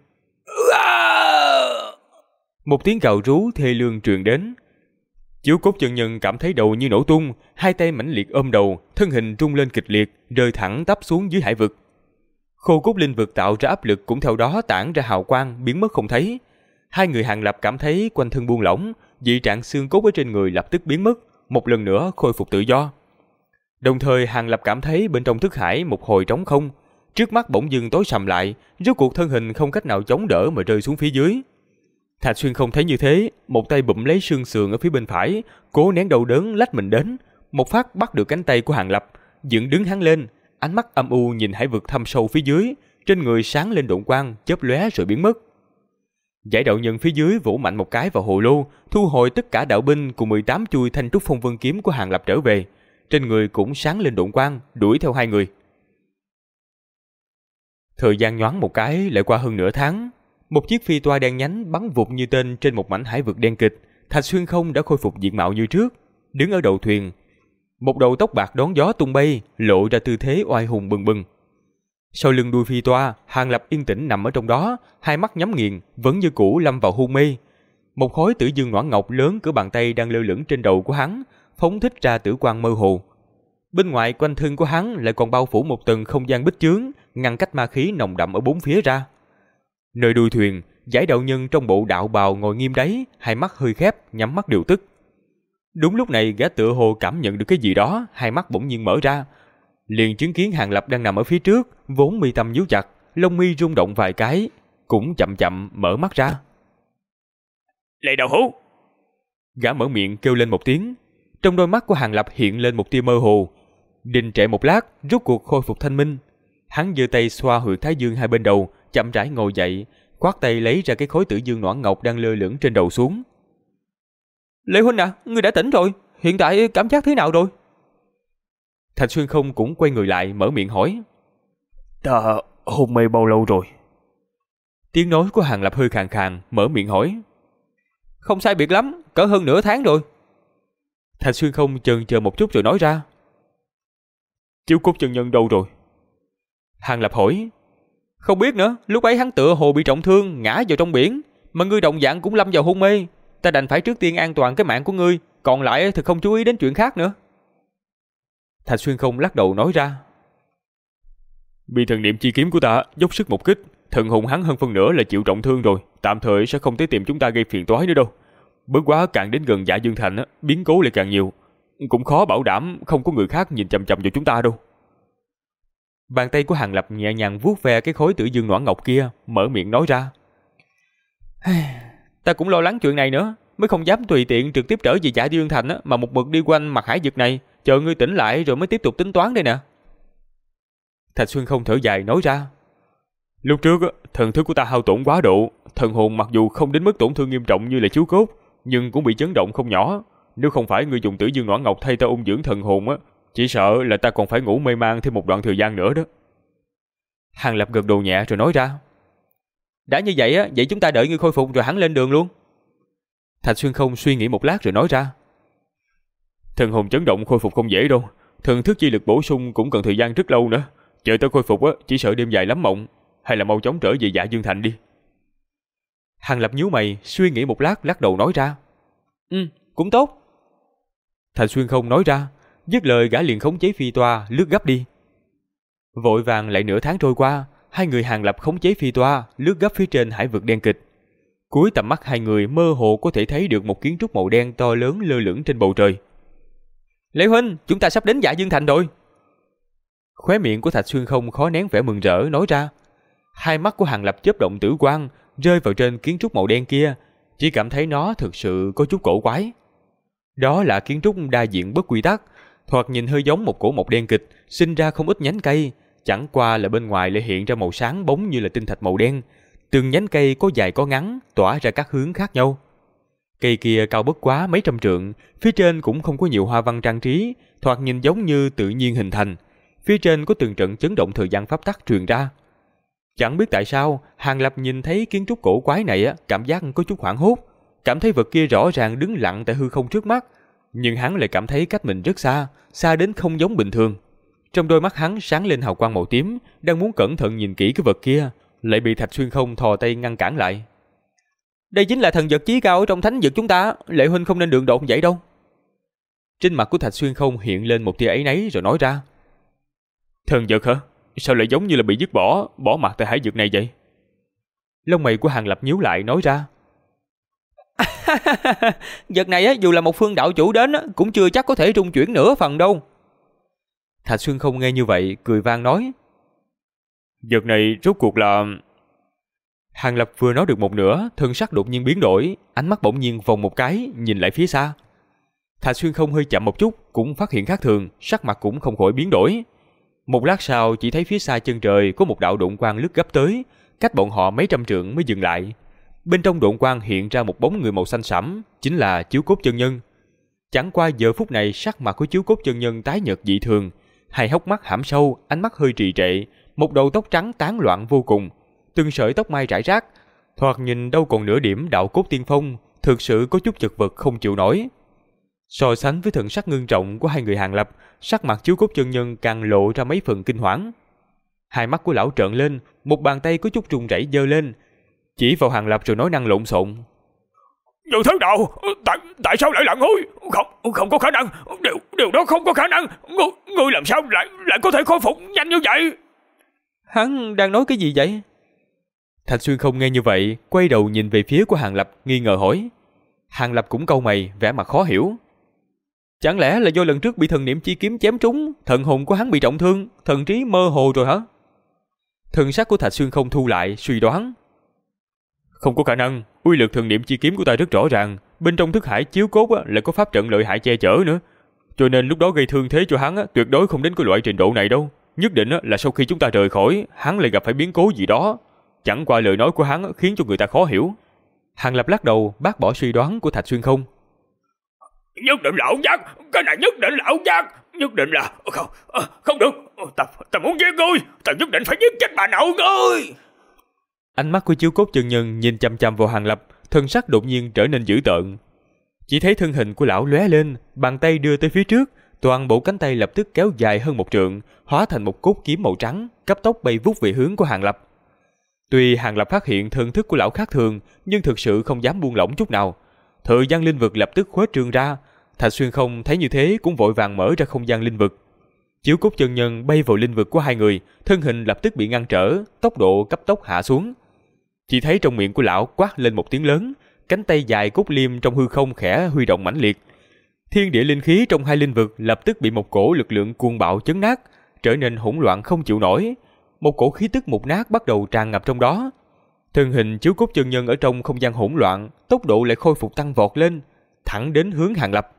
Một tiếng gào rú thê lương truyền đến. Chiếu Cốt chân nhân cảm thấy đầu như nổ tung, hai tay mãnh liệt ôm đầu, thân hình rung lên kịch liệt, rơi thẳng tắp xuống dưới hải vực. Khô cốt linh vực tạo ra áp lực cũng theo đó tản ra hào quang, biến mất không thấy. Hai người Hàn Lập cảm thấy quanh thân buông lỏng, dị trạng xương cốt ở trên người lập tức biến mất, một lần nữa khôi phục tự do. Đồng thời Hàn Lập cảm thấy bên trong thức hải một hồi trống không, trước mắt bỗng dưng tối sầm lại, rốt cuộc thân hình không cách nào chống đỡ mà rơi xuống phía dưới. Thạch Xuyên không thấy như thế, một tay bụm lấy xương sườn ở phía bên phải, cố nén đau đớn lách mình đến, một phát bắt được cánh tay của Hàn Lập, dựng đứng hắn lên, ánh mắt âm u nhìn hải vực thâm sâu phía dưới, trên người sáng lên độn quang, chớp lóe rồi biến mất. Giải đạo nhân phía dưới vỗ mạnh một cái vào hồ lô, thu hồi tất cả đạo binh cùng 18 chuôi thanh trúc phong vân kiếm của Hàn Lập trở về, trên người cũng sáng lên độn quang, đuổi theo hai người. Thời gian nhoáng một cái lại qua hơn nửa tháng, một chiếc phi toa đen nhánh bắn vụt như tên trên một mảnh hải vực đen kịch. Thạch Xuyên không đã khôi phục diện mạo như trước, đứng ở đầu thuyền, một đầu tóc bạc đón gió tung bay, lộ ra tư thế oai hùng bừng bừng. Sau lưng đuôi phi toa, Hàn Lập yên tĩnh nằm ở trong đó, hai mắt nhắm nghiền, vẫn như cũ lâm vào hôn mê. Một khối tử dương noãn ngọc lớn cỡ bàn tay đang lơ lửng trên đầu của hắn, phóng thích ra tử quang mơ hồ. Bên ngoài quanh thân của hắn lại còn bao phủ một tầng không gian bích chướng, ngăn cách ma khí nồng đậm ở bốn phía ra. Nơi đuôi thuyền, Giải đạo nhân trong bộ đạo bào ngồi nghiêm đáy, hai mắt hơi khép, nhắm mắt điều tức. Đúng lúc này gã tựa hồ cảm nhận được cái gì đó, hai mắt bỗng nhiên mở ra, liền chứng kiến Hàn Lập đang nằm ở phía trước, vốn mi tâm nhíu chặt, lông mi rung động vài cái, cũng chậm chậm mở mắt ra. Lệ Đạo Hữu! Gã mở miệng kêu lên một tiếng, trong đôi mắt của Hàn Lập hiện lên một tia mơ hồ, đình trệ một lát, rốt cuộc khôi phục thanh minh. Hắn giơ tay xoa huyệt thái dương hai bên đầu, chậm rãi ngồi dậy, khoát tay lấy ra cái khối tử dương noãn ngọc đang lơ lửng trên đầu xuống. Lệ huynh à, ngươi đã tỉnh rồi, hiện tại cảm giác thế nào rồi? Thạch Xuyên không cũng quay người lại mở miệng hỏi. Ta hôn mê bao lâu rồi? Tiếng nói của Hàn Lập hơi khàn khàn, mở miệng hỏi. Không sai biệt lắm, cỡ hơn nửa tháng rồi. Thạch Xuyên không chần chờ một chút rồi nói ra. Chiếu Cốt chân nhân đâu rồi? Hàn Lập hỏi. Không biết nữa, lúc ấy hắn tựa hồ bị trọng thương, ngã vào trong biển, mà ngươi đồng dạng cũng lâm vào hôn mê. ta đành phải trước tiên an toàn cái mạng của ngươi, còn lại thì không chú ý đến chuyện khác nữa. Thạch Xuyên Không lắc đầu nói ra. Bị thần niệm chi kiếm của ta dốc sức một kích, thần hồn hắn hơn phân nửa là chịu trọng thương rồi, tạm thời sẽ không tới tìm chúng ta gây phiền toái nữa đâu. Bất quá càng đến gần Dạ Dương Thành biến cố lại càng nhiều, cũng khó bảo đảm không có người khác nhìn chằm chằm vào chúng ta đâu. Bàn tay của Hàng Lập nhẹ nhàng vuốt ve cái khối tử dương noãn ngọc kia, mở miệng nói ra. Ta cũng lo lắng chuyện này nữa, mới không dám tùy tiện trực tiếp trở về Dạ Dương Thành mà một mực đi quanh mặt hải vực này, chờ ngươi tỉnh lại rồi mới tiếp tục tính toán đây nè. Thạch Xuyên Không thở dài nói ra. Lúc trước thần thức của ta hao tổn quá độ, thần hồn mặc dù không đến mức tổn thương nghiêm trọng như là chiếu cốt, nhưng cũng bị chấn động không nhỏ. Nếu không phải ngươi dùng tử dương noãn ngọc thay ta ôn dưỡng thần hồn chỉ sợ là ta còn phải ngủ mê man thêm một đoạn thời gian nữa đó. Hàng Lập gật đầu nhẹ rồi nói ra. Đã như vậy vậy chúng ta đợi ngươi khôi phục rồi hẳn lên đường luôn. Thạch Xuyên Không suy nghĩ một lát rồi nói ra. Thần hồn chấn động khôi phục không dễ đâu, thần thức chi lực bổ sung cũng cần thời gian rất lâu nữa. Chờ tới khôi phục chỉ sợ đêm dài lắm mộng, hay là mau chóng trở về Dạ Dương Thành đi. Hàng Lập nhíu mày, suy nghĩ một lát lắc đầu nói ra. Cũng tốt. Thạch Xuyên Không nói ra, dứt lời gã liền khống chế phi toa lướt gấp đi. Vội vàng lại nửa tháng trôi qua, hai người Hàng Lập khống chế phi toa lướt gấp phía trên hải vực đen kịch. Cuối tầm mắt hai người mơ hồ có thể thấy được một kiến trúc màu đen to lớn lơ lửng trên bầu trời. Lệ huynh, chúng ta sắp đến Dạ Dương Thành rồi. Khóe miệng của Thạch Xuyên Không khó nén vẻ mừng rỡ nói ra. Hai mắt của Hàng Lập chớp động tử quang, rơi vào trên kiến trúc màu đen kia, chỉ cảm thấy nó thực sự có chút cổ quái. Đó là kiến trúc đa diện bất quy tắc, thoạt nhìn hơi giống một cổ mộc đen kịch, sinh ra không ít nhánh cây, chẳng qua là bên ngoài lại hiện ra màu sáng bóng như là tinh thạch màu đen. Từng nhánh cây có dài có ngắn, tỏa ra các hướng khác nhau. Cây kia cao bất quá mấy trăm trượng, phía trên cũng không có nhiều hoa văn trang trí, thoạt nhìn giống như tự nhiên hình thành. Phía trên có từng trận chấn động thời gian pháp tắc truyền ra. Chẳng biết tại sao, Hàng Lập nhìn thấy kiến trúc cổ quái này cảm giác có chút hoảng hốt, cảm thấy vật kia rõ ràng đứng lặng tại hư không trước mắt, nhưng hắn lại cảm thấy cách mình rất xa, xa đến không giống bình thường. Trong đôi mắt hắn sáng lên hào quang màu tím, đang muốn cẩn thận nhìn kỹ cái vật kia, lại bị Thạch Xuyên Không thò tay ngăn cản lại. Đây chính là thần vật chí cao ở trong thánh vực chúng ta, Lệ huynh không nên đường đột vậy đâu. Trên mặt của Thạch Xuyên Không hiện lên một tia áy náy rồi nói ra. Thần vật hả? Sao lại giống như là bị dứt bỏ mặt tại hải vực này vậy? Lông mày của Hàng Lập nhíu lại nói ra. Vật này dù là một phương đạo chủ đến cũng chưa chắc có thể trung chuyển nửa phần đâu. Thạch Xuyên Không nghe như vậy cười vang nói. Vật này rốt cuộc là... Hàng Lập vừa nói được một nửa, thân sắc đột nhiên biến đổi, ánh mắt bỗng nhiên vòng một cái, nhìn lại phía xa. Thạch Xuyên Không hơi chậm một chút, cũng phát hiện khác thường, sắc mặt cũng không khỏi biến đổi. Một lát sau chỉ thấy phía xa chân trời có một đạo độn quang lướt gấp tới, cách bọn họ mấy trăm trượng mới dừng lại. Bên trong độn quang hiện ra một bóng người màu xanh sẫm, chính là Chiếu Cốt chân nhân. Chẳng qua giờ phút này sắc mặt của Chiếu Cốt chân nhân tái nhợt dị thường, hai hốc mắt hãm sâu, ánh mắt hơi trì trệ, một đầu tóc trắng tán loạn vô cùng, từng sợi tóc mai rải rác, thoạt nhìn đâu còn nửa điểm đạo cốt tiên phong, thực sự có chút chật vật không chịu nổi. So sánh với thần sắc ngưng trọng của hai người Hàng Lập, sắc mặt Chiếu Cốt chân nhân càng lộ ra mấy phần kinh hoảng. Hai mắt của lão trợn lên, một bàn tay có chút run rẩy giơ lên, chỉ vào Hàng Lập rồi nói năng lộn xộn. Như thế nào? Tại sao lại là ngươi? Không có khả năng, điều đó không có khả năng. Ngươi làm sao lại có thể khôi phục nhanh như vậy? Hắn đang nói cái gì vậy? Thạch Xuyên Không nghe như vậy, quay đầu nhìn về phía của Hàng Lập, nghi ngờ hỏi. Hàng Lập cũng cau mày, vẻ mặt khó hiểu. Chẳng lẽ là do lần trước bị thần niệm chi kiếm chém trúng, thần hồn của hắn bị trọng thương, thần trí mơ hồ rồi hả? Thần sắc của Thạch Xuyên Không thu lại, suy đoán. Không có khả năng, uy lực thần niệm chi kiếm của ta rất rõ ràng, bên trong thức hải chiếu cốt lại có pháp trận lợi hại che chở nữa, cho nên lúc đó gây thương thế cho hắn tuyệt đối không đến cái loại trình độ này đâu. Nhất định là sau khi chúng ta rời khỏi, hắn lại gặp phải biến cố gì đó. Chẳng qua lời nói của hắn khiến cho người ta khó hiểu. Hàng Lập lắc đầu bác bỏ suy đoán của Thạch Xuyên Không. Nhất định là ảo giác, cái này nhất định là ảo giác, nhất định là không được, ta muốn giết ngươi, ta nhất định phải giết chết bà nội ngươi. Ánh mắt của Chiếu Cốt chân nhân nhìn chăm chăm vào Hàng Lập, thân sắc đột nhiên trở nên dữ tợn. Chỉ thấy thân hình của lão lóe lên, bàn tay đưa tới phía trước, toàn bộ cánh tay lập tức kéo dài hơn một trượng, hóa thành một cốt kiếm màu trắng, cấp tốc bay vút về hướng của Hàng Lập. Tuy Hàng Lập phát hiện thần thức của lão khác thường, nhưng thực sự không dám buông lỏng chút nào. thời gian linh vực lập tức khuếch trương ra. Thạch Xuyên Không thấy như thế cũng vội vàng mở ra không gian linh vực. Chiếu Cốt chân nhân bay vào linh vực của hai người, thân hình lập tức bị ngăn trở, tốc độ cấp tốc hạ xuống. Chỉ thấy trong miệng của lão quát lên một tiếng lớn, cánh tay dài cốt liêm trong hư không khẽ huy động mãnh liệt. Thiên địa linh khí trong hai linh vực lập tức bị một cổ lực lượng cuồng bạo chấn nát, trở nên hỗn loạn không chịu nổi. Một cổ khí tức mục nát bắt đầu tràn ngập trong đó. Thân hình Chiếu Cốt chân nhân ở trong không gian hỗn loạn, tốc độ lại khôi phục tăng vọt lên, thẳng đến hướng Hàng Lập.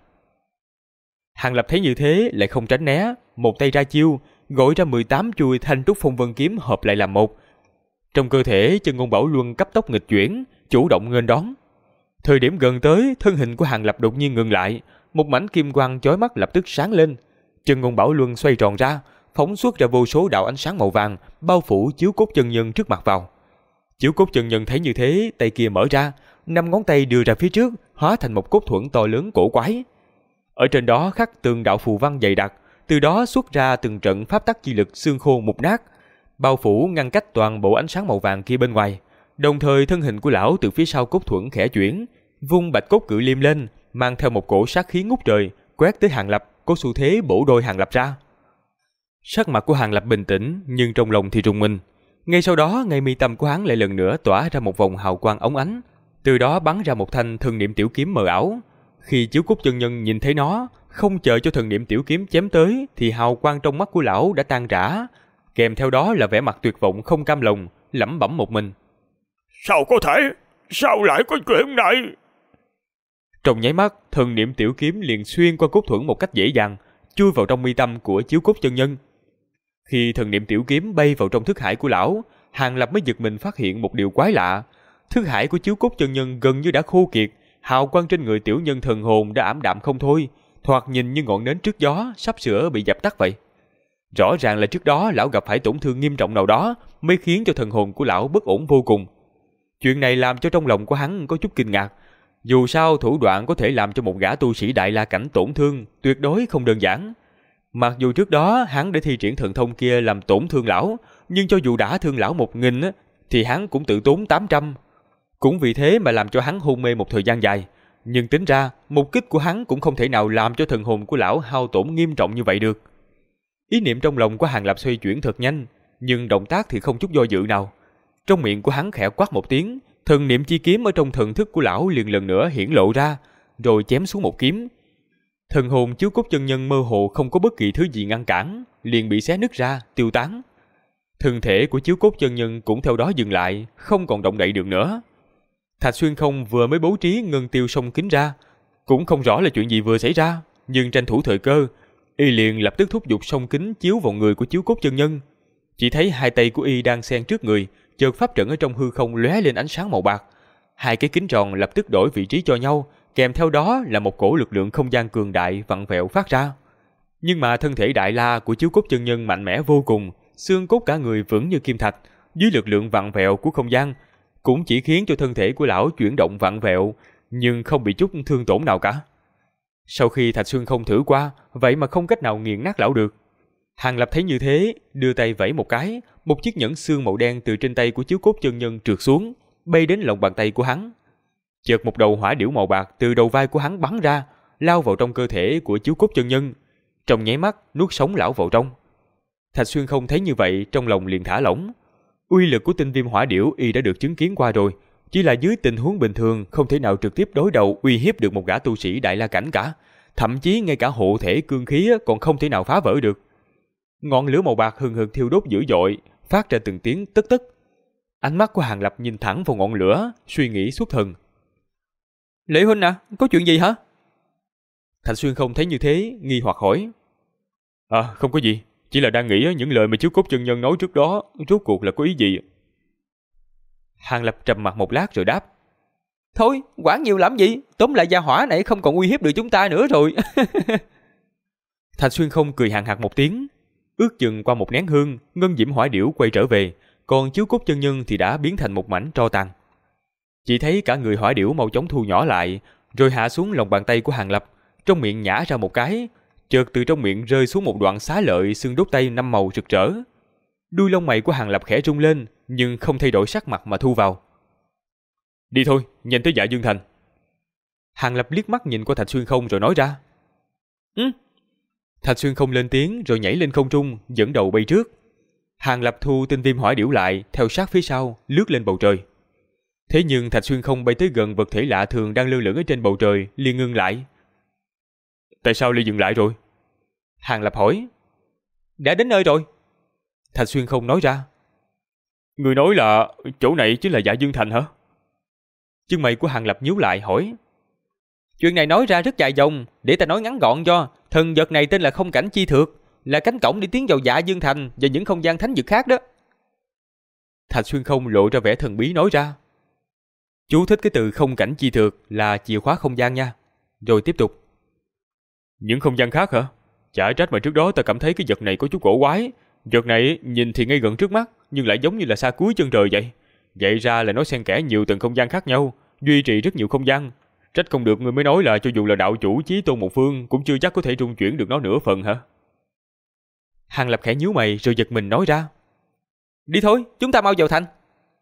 Hàng Lập thấy như thế lại không tránh né, một tay ra chiêu, gọi ra 18 chuôi Thanh Trúc Phong Vân kiếm hợp lại làm một. Trong cơ thể Chân Ngôn Bảo Luân cấp tốc nghịch chuyển, chủ động nghênh đón. Thời điểm gần tới, thân hình của Hàng Lập đột nhiên ngừng lại, một mảnh kim quang chói mắt lập tức sáng lên. Chân Ngôn Bảo Luân xoay tròn ra, phóng xuất ra vô số đạo ánh sáng màu vàng, bao phủ Chiếu Cốt chân nhân trước mặt vào. Chiếu Cốt chân nhân thấy như thế, tay kia mở ra, 5 ngón tay đưa ra phía trước, hóa thành một cốt thuẫn to lớn cổ quái. Ở trên đó khắc từng đạo phù văn dày đặc, từ đó xuất ra từng trận pháp tắc chi lực xương khô mục nát, bao phủ ngăn cách toàn bộ ánh sáng màu vàng kia bên ngoài. Đồng thời thân hình của lão từ phía sau cốt thuẫn khẽ chuyển, vung bạch cốt cự liêm lên, mang theo một cổ sát khí ngút trời, quét tới Hàng Lập, có xu thế bổ đôi Hàng Lập ra. Sắc mặt của Hàng Lập bình tĩnh, nhưng trong lòng thì rùng mình. Ngay sau đó, ngay mi tâm của hắn lại lần nữa tỏa ra một vòng hào quang óng ánh, từ đó bắn ra một thanh thần niệm tiểu kiếm mờ ảo. Khi Chiếu Cốt chân nhân nhìn thấy nó, không chờ cho thần niệm tiểu kiếm chém tới, thì hào quang trong mắt của lão đã tan rã, kèm theo đó là vẻ mặt tuyệt vọng không cam lòng, lẩm bẩm một mình. Sao có thể? Sao lại có chuyện này? Trong nháy mắt, thần niệm tiểu kiếm liền xuyên qua cốt thuẫn một cách dễ dàng, chui vào trong mi tâm của Chiếu Cốt chân nhân. Khi thần niệm tiểu kiếm bay vào trong thức hải của lão, Hàng Lập mới giật mình phát hiện một điều quái lạ. Thức hải của Chiếu Cốt chân nhân gần như đã khô kiệt, hào quang trên người tiểu nhân thần hồn đã ảm đạm không thôi, thoạt nhìn như ngọn nến trước gió sắp sửa bị dập tắt vậy. Rõ ràng là trước đó lão gặp phải tổn thương nghiêm trọng nào đó mới khiến cho thần hồn của lão bất ổn vô cùng. Chuyện này làm cho trong lòng của hắn có chút kinh ngạc. Dù sao thủ đoạn có thể làm cho một gã tu sĩ Đại La cảnh tổn thương tuyệt đối không đơn giản. Mặc dù trước đó hắn đã thi triển thần thông kia làm tổn thương lão, nhưng cho dù đã thương lão 1000 thì hắn cũng tự tốn 800. Cũng vì thế mà làm cho hắn hôn mê một thời gian dài. Nhưng tính ra, một kích của hắn cũng không thể nào làm cho thần hồn của lão hao tổn nghiêm trọng như vậy được. Ý niệm trong lòng của Hàng Lập xoay chuyển thật nhanh, nhưng động tác thì không chút do dự nào. Trong miệng của hắn khẽ quát một tiếng, thần niệm chi kiếm ở trong thần thức của lão liền lần nữa hiển lộ ra, rồi chém xuống một kiếm. Thần hồn Chiếu Cốt chân nhân mơ hồ không có bất kỳ thứ gì ngăn cản, liền bị xé nứt ra, tiêu tán. Thân thể của Chiếu Cốt chân nhân cũng theo đó dừng lại, không còn động đậy được nữa. Thạch Xuyên Không vừa mới bố trí ngân tiêu song kính ra, cũng không rõ là chuyện gì vừa xảy ra, nhưng tranh thủ thời cơ, y liền lập tức thúc giục song kính chiếu vào người của Chiếu Cốt chân nhân. Chỉ thấy hai tay của y đang xen trước người, chợt pháp trận ở trong hư không lóe lên ánh sáng màu bạc. Hai cái kính tròn lập tức đổi vị trí cho nhau, kèm theo đó là một cổ lực lượng không gian cường đại vặn vẹo phát ra. Nhưng mà thân thể Đại La của Chiếu Cốt chân nhân mạnh mẽ vô cùng, xương cốt cả người vững như kim thạch, dưới lực lượng vặn vẹo của không gian cũng chỉ khiến cho thân thể của lão chuyển động vặn vẹo, nhưng không bị chút thương tổn nào cả. Sau khi Thạch Xuyên Không thử qua, vậy mà không cách nào nghiền nát lão được. Hàng Lập thấy như thế, đưa tay vẫy một cái, một chiếc nhẫn xương màu đen từ trên tay của Chiếu Cốt chân nhân trượt xuống, bay đến lòng bàn tay của hắn. Chợt một đầu hỏa điểu màu bạc từ đầu vai của hắn bắn ra, lao vào trong cơ thể của Chiếu Cốt chân nhân, trong nháy mắt nuốt sống lão vào trong. Thạch Xuyên Không thấy như vậy, trong lòng liền thả lỏng. Uy lực của tinh viêm hỏa điểu y đã được chứng kiến qua rồi, chỉ là dưới tình huống bình thường không thể nào trực tiếp đối đầu uy hiếp được một gã tu sĩ Đại La cảnh cả, thậm chí ngay cả hộ thể cương khí còn không thể nào phá vỡ được. Ngọn lửa màu bạc hừng hực thiêu đốt dữ dội, phát ra từng tiếng tức tức. Ánh mắt của Hàng Lập nhìn thẳng vào ngọn lửa, suy nghĩ xuất thần. Lệ huynh à, có chuyện gì hả? Thạch Xuyên Không thấy như thế, nghi hoặc hỏi. Không có gì, chỉ là đang nghĩ những lời mà Chiếu Cốt chân nhân nói trước đó rốt cuộc là có ý gì. Hàng Lập trầm mặt một lát rồi đáp. Thôi, quản nhiều làm gì, tóm lại gia hỏa này không còn uy hiếp được chúng ta nữa rồi. Thạch Xuyên Không cười hàn hạc một tiếng. Ước chừng qua một nén hương, ngân diễm hỏa điểu quay trở về, còn Chiếu Cốt chân nhân thì đã biến thành một mảnh tro tàn. Chỉ thấy cả người hỏa điểu mau chóng thu nhỏ lại, rồi hạ xuống lòng bàn tay của Hàng Lập, trong miệng nhả ra một cái, chợt từ trong miệng rơi xuống một đoạn xá lợi xương đốt tay 5 màu rực rỡ. Đuôi lông mày của Hàng Lập khẽ rung lên, nhưng không thay đổi sắc mặt mà thu vào. Đi thôi, nhanh tới Dạ Dương Thành. Hàng Lập liếc mắt nhìn qua Thạch Xuyên Không rồi nói ra. Thạch Xuyên Không lên tiếng rồi nhảy lên không trung, dẫn đầu bay trước. Hàng Lập thu tinh viêm hỏa điểu lại, theo sát phía sau, lướt lên bầu trời. Thế nhưng Thạch Xuyên Không bay tới gần vật thể lạ thường đang lơ lửng ở trên bầu trời, liền ngưng lại. Tại sao lại dừng lại rồi? Hàng Lập hỏi. Đã đến nơi rồi. Thạch Xuyên Không nói ra. Người nói là chỗ này chính là Dạ Dương Thành hả? Chân mày của Hàng Lập nhíu lại hỏi. Chuyện này nói ra rất dài dòng, để ta nói ngắn gọn cho. Thần vật này tên là Không Cảnh Chi Thược, là cánh cổng đi tiến vào Dạ Dương Thành và những không gian thánh vực khác đó. Thạch Xuyên Không lộ ra vẻ thần bí nói ra. Chú thích cái từ Không Cảnh Chi Thược là chìa khóa không gian nha. Rồi tiếp tục. Những không gian khác hả? Chả trách mà trước đó ta cảm thấy cái vật này có chút cổ quái. Vật này nhìn thì ngay gần trước mắt, nhưng lại giống như là xa cuối chân trời vậy. Vậy ra là nó xen kẽ nhiều tầng không gian khác nhau, duy trì rất nhiều không gian. Trách không được người mới nói là cho dù là đạo chủ chí tôn một phương cũng chưa chắc có thể trung chuyển được nó nửa phần hả? Hàng Lập khẽ nhíu mày rồi giật mình nói ra. Đi thôi, chúng ta mau vào thành.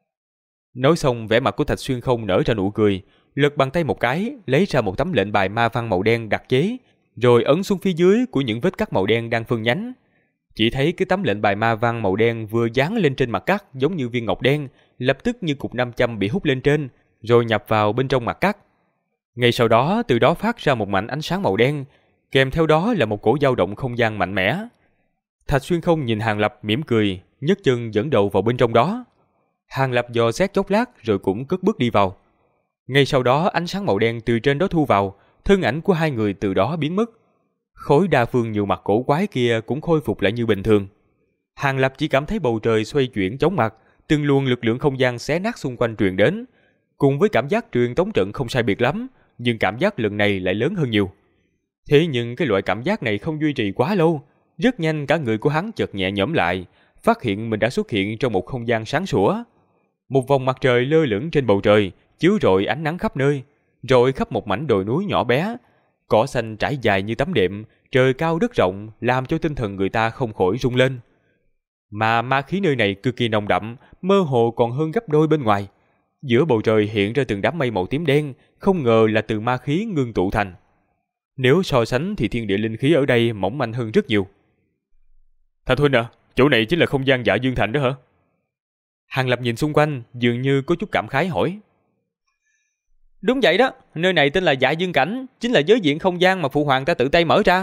Nói xong vẻ mặt của Thạch Xuyên Không nở ra nụ cười, lật bàn tay một cái, lấy ra một tấm lệnh bài ma văn màu đen đặc chế, rồi ấn xuống phía dưới của những vết cắt màu đen đang phân nhánh. Chỉ thấy cái tấm lệnh bài ma văn màu đen vừa dán lên trên mặt cắt giống như viên ngọc đen, lập tức như cục nam châm bị hút lên trên, rồi nhập vào bên trong mặt cắt. Ngay sau đó, từ đó phát ra một mảnh ánh sáng màu đen, kèm theo đó là một cỗ dao động không gian mạnh mẽ. Thạch Xuyên Không nhìn Hàng Lập mỉm cười, nhấc chân dẫn đầu vào bên trong đó. Hàng Lập dò xét chốc lát rồi cũng cất bước đi vào. Ngay sau đó ánh sáng màu đen từ trên đó thu vào, thân ảnh của hai người từ đó biến mất. Khối đa phương nhiều mặt cổ quái kia cũng khôi phục lại như bình thường. Hàng Lập chỉ cảm thấy bầu trời xoay chuyển chóng mặt, từng luồng lực lượng không gian xé nát xung quanh truyền đến. Cùng với cảm giác truyền tống trận không sai biệt lắm, nhưng cảm giác lần này lại lớn hơn nhiều. Thế nhưng cái loại cảm giác này không duy trì quá lâu. Rất nhanh cả người của hắn chợt nhẹ nhõm lại, phát hiện mình đã xuất hiện trong một không gian sáng sủa. Một vòng mặt trời lơ lửng trên bầu trời, chiếu rọi ánh nắng khắp nơi, rọi khắp một mảnh đồi núi nhỏ bé. Cỏ xanh trải dài như tấm đệm, trời cao đất rộng, làm cho tinh thần người ta không khỏi rung lên. Mà ma khí nơi này cực kỳ nồng đậm, mơ hồ còn hơn gấp đôi bên ngoài. Giữa bầu trời hiện ra từng đám mây màu tím đen, không ngờ là từ ma khí ngưng tụ thành. Nếu so sánh thì thiên địa linh khí ở đây mỏng manh hơn rất nhiều. Thạch huynh à, chỗ này chính là không gian Dạ Dương Thành đó hả? Hàng Lập nhìn xung quanh, dường như có chút cảm khái hỏi. Đúng vậy đó, nơi này tên là Dạ Dương Cảnh, chính là giới diện không gian mà phụ hoàng ta tự tay mở ra.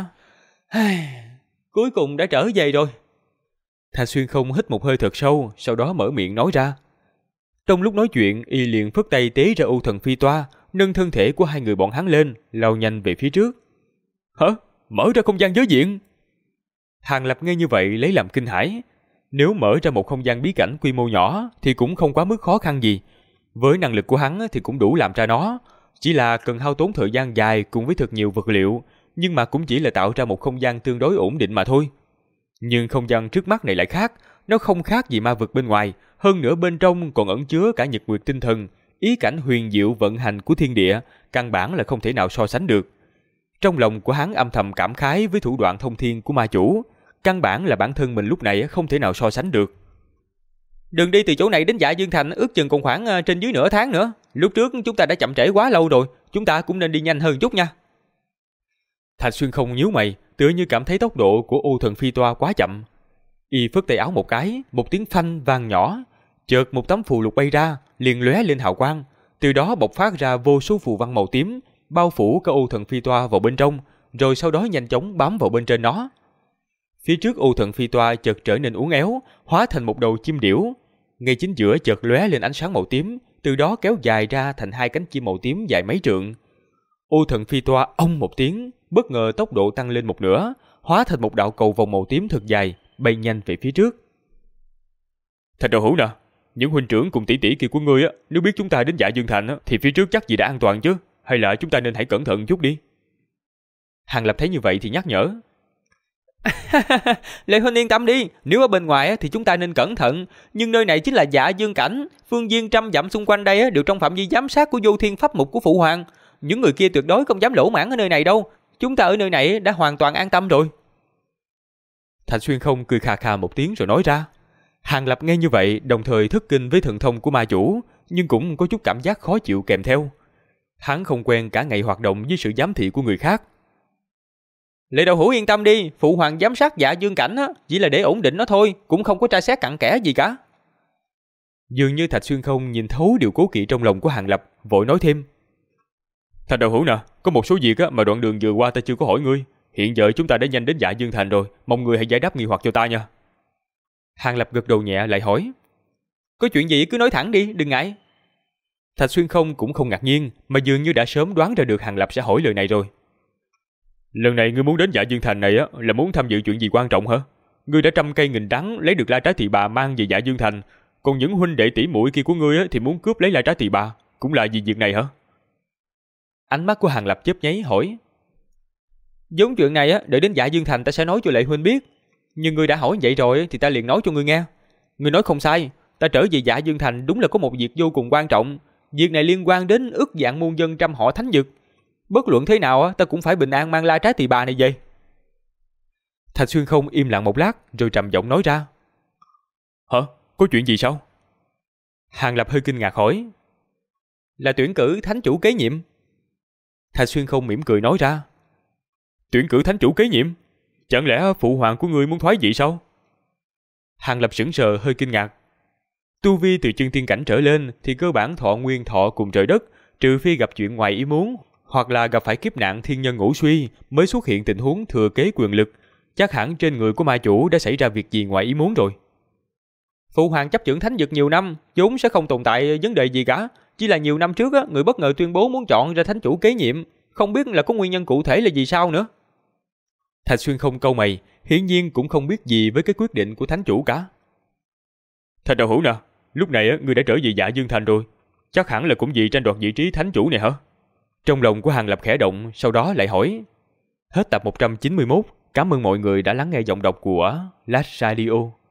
Cuối cùng đã trở về rồi. Thạch Xuyên Không hít một hơi thật sâu, sau đó mở miệng nói ra. Trong lúc nói chuyện, y liền phất tay tế ra U Thần Phi Toa, nâng thân thể của hai người bọn hắn lên, lao nhanh về phía trước. Hả? Mở ra không gian giới diện? Hàng Lập nghe như vậy lấy làm kinh hãi. Nếu mở ra một không gian bí cảnh quy mô nhỏ thì cũng không quá mức khó khăn gì. Với năng lực của hắn thì cũng đủ làm ra nó. Chỉ là cần hao tốn thời gian dài cùng với thật nhiều vật liệu, nhưng mà cũng chỉ là tạo ra một không gian tương đối ổn định mà thôi. Nhưng không gian trước mắt này lại khác, nó không khác gì ma vực bên ngoài, hơn nữa bên trong còn ẩn chứa cả nhật nguyệt tinh thần, ý cảnh huyền diệu vận hành của thiên địa, căn bản là không thể nào so sánh được. Trong lòng của hắn âm thầm cảm khái với thủ đoạn thông thiên của ma chủ, căn bản là bản thân mình lúc này không thể nào so sánh được. Đường đi từ chỗ này đến Dạ Dương Thành ước chừng còn khoảng trên dưới nửa tháng nữa. Lúc trước chúng ta đã chậm trễ quá lâu rồi, chúng ta cũng nên đi nhanh hơn chút nha. Thạch Xuyên Không nhíu mày, tựa như cảm thấy tốc độ của U Thần Phi Toa quá chậm. Y phất tay áo một cái, một tiếng phanh vang nhỏ, chợt một tấm phù lục bay ra, liền lóe lên hào quang, từ đó bộc phát ra vô số phù văn màu tím, bao phủ cả U Thần Phi Toa vào bên trong, rồi sau đó nhanh chóng bám vào bên trên nó. Phía trước U Thần Phi Toa chợt trở nên uốn éo, hóa thành một đầu chim điểu. Ngay chính giữa chợt lóe lên ánh sáng màu tím, từ đó kéo dài ra thành hai cánh chim màu tím dài mấy trượng. U Thần Phi Toa ông một tiếng, bất ngờ tốc độ tăng lên một nửa, hóa thành một đạo cầu vòng màu tím thật dài, bay nhanh về phía trước. Thạch Đạo Hữu nè, những huynh trưởng cùng tỷ tỷ kia của ngươi á, nếu biết chúng ta đến Dạ Dương Thành á, thì phía trước chắc gì đã an toàn chứ, hay là chúng ta nên hãy cẩn thận chút đi. Hàng Lập thấy như vậy thì nhắc nhở. Lệ huynh yên tâm đi, nếu ở bên ngoài thì chúng ta nên cẩn thận, nhưng nơi này chính là Dạ Dương Cảnh, phương viên trăm dặm xung quanh đây đều trong phạm vi giám sát của Vô Thiên Pháp Mục của phụ hoàng. Những người kia tuyệt đối không dám lỗ mãng ở nơi này đâu, chúng ta ở nơi này đã hoàn toàn an tâm rồi. Thạch Xuyên Không cười khà khà một tiếng rồi nói ra. Hàng Lập nghe như vậy đồng thời thất kinh với thần thông của ma chủ, nhưng cũng có chút cảm giác khó chịu kèm theo. Hắn không quen cả ngày hoạt động với sự giám thị của người khác. Lệ Đậu Hữu yên tâm đi, phụ hoàng giám sát Dạ Dương Cảnh á, chỉ là để ổn định nó thôi, cũng không có tra xét cặn kẽ gì cả. Dường như Thạch Xuyên Không nhìn thấu điều cố kỵ trong lòng của Hàng Lập, vội nói thêm. Thạch Đậu Hữu nè, có một số việc mà đoạn đường vừa qua ta chưa có hỏi ngươi. Hiện giờ chúng ta đã nhanh đến Dạ Dương Thành rồi, mong ngươi hãy giải đáp nghi hoặc cho ta nha. Hàng Lập gật đầu nhẹ lại hỏi. Có chuyện gì cứ nói thẳng đi, đừng ngại. Thạch Xuyên Không cũng không ngạc nhiên, mà dường như đã sớm đoán ra được Hàng Lập sẽ hỏi lời này rồi. Lần này ngươi muốn đến Dạ Dương Thành này là muốn tham dự chuyện gì quan trọng hả? Ngươi đã trăm cây nghìn đắng lấy được La Trái Tỳ Bà mang về Dạ Dương Thành, còn những huynh đệ tỷ muội kia của ngươi thì muốn cướp lấy La Trái Tỳ Bà, cũng là vì việc này hả? Ánh mắt của Hàng Lập chớp nháy hỏi. Giống chuyện này đợi đến Dạ Dương Thành ta sẽ nói cho Lệ huynh biết, nhưng ngươi đã hỏi vậy rồi thì ta liền nói cho ngươi nghe. Ngươi nói không sai, ta trở về Dạ Dương Thành đúng là có một việc vô cùng quan trọng. Việc này liên quan đến ức vạn muôn dân trăm họ thánh vực. Bất luận thế nào ta cũng phải bình an mang La Trái Tỳ Bà này về. Thạch Xuyên Không im lặng một lát rồi trầm giọng nói ra. Hả? Có chuyện gì sao? Hàng Lập hơi kinh ngạc hỏi. Là tuyển cử thánh chủ kế nhiệm. Thạch Xuyên Không mỉm cười nói ra. Tuyển cử thánh chủ kế nhiệm? Chẳng lẽ phụ hoàng của ngươi muốn thoái vị sao? Hàng Lập sững sờ hơi kinh ngạc. Tu vi từ chân tiên cảnh trở lên thì cơ bản thọ nguyên thọ cùng trời đất, trừ phi gặp chuyện ngoài ý muốn hoặc là gặp phải kiếp nạn thiên nhân ngũ suy mới xuất hiện tình huống thừa kế quyền lực. Chắc hẳn trên người của ma chủ đã xảy ra việc gì ngoài ý muốn rồi. Phụ hoàng chấp trưởng thánh vực nhiều năm, vốn sẽ không tồn tại vấn đề gì cả. Chỉ là nhiều năm trước người bất ngờ tuyên bố muốn chọn ra thánh chủ kế nhiệm, không biết là có nguyên nhân cụ thể là gì sao nữa. Thạch Xuyên Không cau mày, hiển nhiên cũng không biết gì với cái quyết định của thánh chủ cả. Thạch Đạo Hữu nè, lúc này ngươi đã trở về Dạ Dương Thành rồi, chắc hẳn là cũng vì tranh đoạt vị trí thánh chủ này hả? Trong lòng của Hàng Lập khẽ động, sau đó lại hỏi. Hết tập 191, cảm ơn mọi người đã lắng nghe giọng đọc của Last Radio.